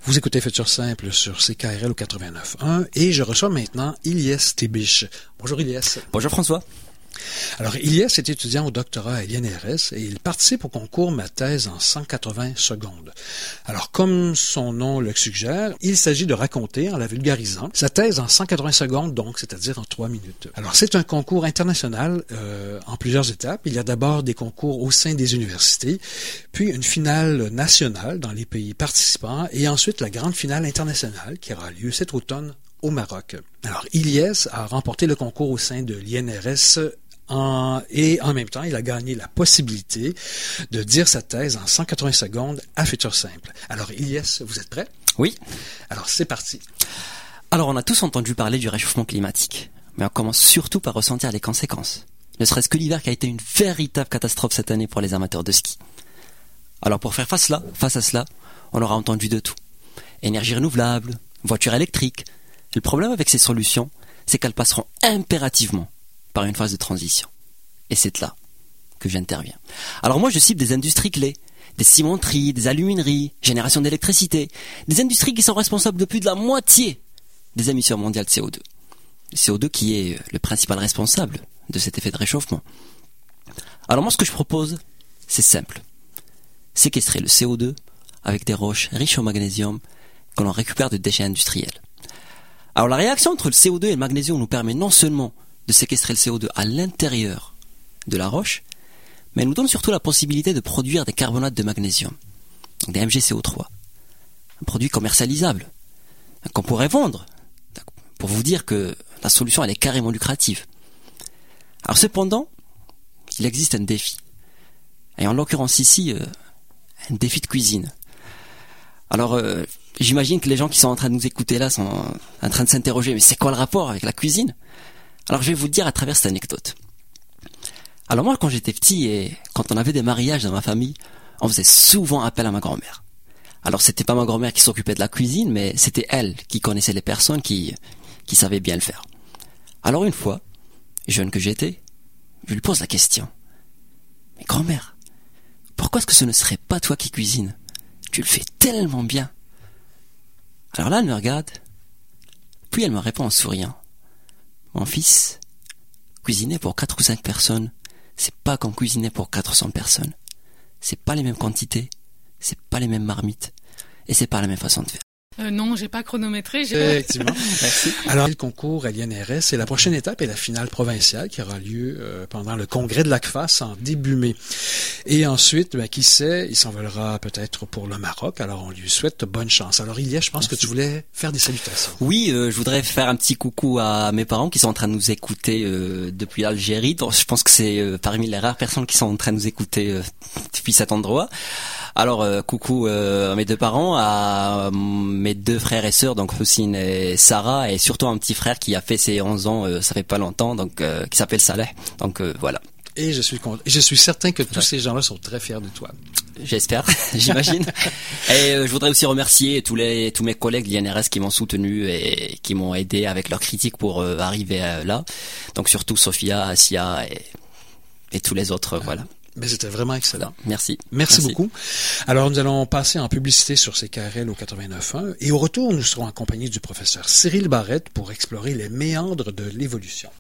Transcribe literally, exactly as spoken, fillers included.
Vous écoutez Futur Simple sur C K R L au quatre-vingt-neuf point un et je reçois maintenant Ilyes Tebish. Bonjour Ilyes. Bonjour François. Alors Ilyes est étudiant au doctorat à l'I N R S et il participe au concours Ma thèse en cent quatre-vingts secondes. Alors comme son nom le suggère, il s'agit de raconter en la vulgarisant sa thèse en cent quatre-vingts secondes, donc c'est-à-dire en trois minutes. Alors c'est un concours international euh, en plusieurs étapes. Il y a d'abord des concours au sein des universités, puis une finale nationale dans les pays participants et ensuite la grande finale internationale qui aura lieu cet automne au Maroc. Alors, Ilyes a remporté le concours au sein de l'I N R S en, et en même temps, il a gagné la possibilité de dire sa thèse en cent quatre-vingts secondes à Futur Simple. Alors, Ilyes, vous êtes prêt? Oui. Alors, c'est parti. Alors, on a tous entendu parler du réchauffement climatique, mais on commence surtout par ressentir les conséquences. Ne serait-ce que l'hiver qui a été une véritable catastrophe cette année pour les amateurs de ski. Alors, pour faire face, là, face à cela, on aura entendu de tout. Énergie renouvelable, voitures électriques. Le problème avec ces solutions, c'est qu'elles passeront impérativement par une phase de transition. Et c'est là que j'interviens. Alors moi, je cible des industries clés, des cimenteries, des alumineries, génération d'électricité, des industries qui sont responsables de plus de la moitié des émissions mondiales de C O deux. Le C O deux qui est le principal responsable de cet effet de réchauffement. Alors moi, ce que je propose, c'est simple. Séquestrer le C O deux avec des roches riches en magnésium que l'on récupère de déchets industriels. Alors la réaction entre le C O deux et le magnésium nous permet non seulement de séquestrer le C O deux à l'intérieur de la roche, mais elle nous donne surtout la possibilité de produire des carbonates de magnésium, donc des M G C O trois, un produit commercialisable, qu'on pourrait vendre, pour vous dire que la solution elle est carrément lucrative. Alors cependant, il existe un défi, et en l'occurrence ici, euh, un défi de cuisine. Alors, euh, j'imagine que les gens qui sont en train de nous écouter là sont en train de s'interroger, mais c'est quoi le rapport avec la cuisine? Alors, je vais vous le dire à travers cette anecdote. Alors moi, quand j'étais petit et quand on avait des mariages dans ma famille, on faisait souvent appel à ma grand-mère. Alors, c'était pas ma grand-mère qui s'occupait de la cuisine, mais c'était elle qui connaissait les personnes qui, qui savaient bien le faire. Alors une fois, jeune que j'étais, je lui pose la question. Mais grand-mère, pourquoi est-ce que ce ne serait pas toi qui cuisines? Tu le fais tellement bien. Alors là, elle me regarde, puis elle me répond en souriant. Mon fils, cuisiner pour quatre ou cinq personnes, c'est pas comme cuisiner pour quatre cents personnes. C'est pas les mêmes quantités, c'est pas les mêmes marmites, et c'est pas la même façon de faire. Euh, non, j'ai pas chronométré. J'ai Effectivement. Merci. Alors, le concours à l'I N R S et la prochaine étape est la finale provinciale qui aura lieu euh, pendant le congrès de l'A C F A S en début mai. Et ensuite, ben, qui sait, il s'envolera peut-être pour le Maroc. Alors, on lui souhaite bonne chance. Alors, Ilyes, je pense Merci. que tu voulais faire des salutations. Oui, euh, je voudrais faire un petit coucou à mes parents qui sont en train de nous écouter euh, depuis l'Algérie. Donc, je pense que c'est euh, parmi les rares personnes qui sont en train de nous écouter euh, depuis cet endroit. Alors, euh, coucou euh, à mes deux parents, à mes deux frères et sœurs, donc Houssine et Sarah, et surtout un petit frère qui a fait ses onze ans, euh, ça fait pas longtemps, donc euh, qui s'appelle Saleh. Donc euh, voilà. Et je suis content. Je suis certain que tous ouais. ces gens-là sont très fiers de toi. J'espère, j'imagine. Et euh, je voudrais aussi remercier tous les tous mes collègues de l'I N R S qui m'ont soutenu et qui m'ont aidé avec leurs critiques pour euh, arriver à, là. Donc surtout Sophia, Asia et, et tous les autres, euh, voilà. Mais c'était vraiment excellent. Merci. Merci. Merci beaucoup. Merci. Alors, nous allons passer en publicité sur C K R L au quatre-vingt-neuf point un et au retour, nous serons accompagnés du professeur Cyril Barrette pour explorer les méandres de l'évolution.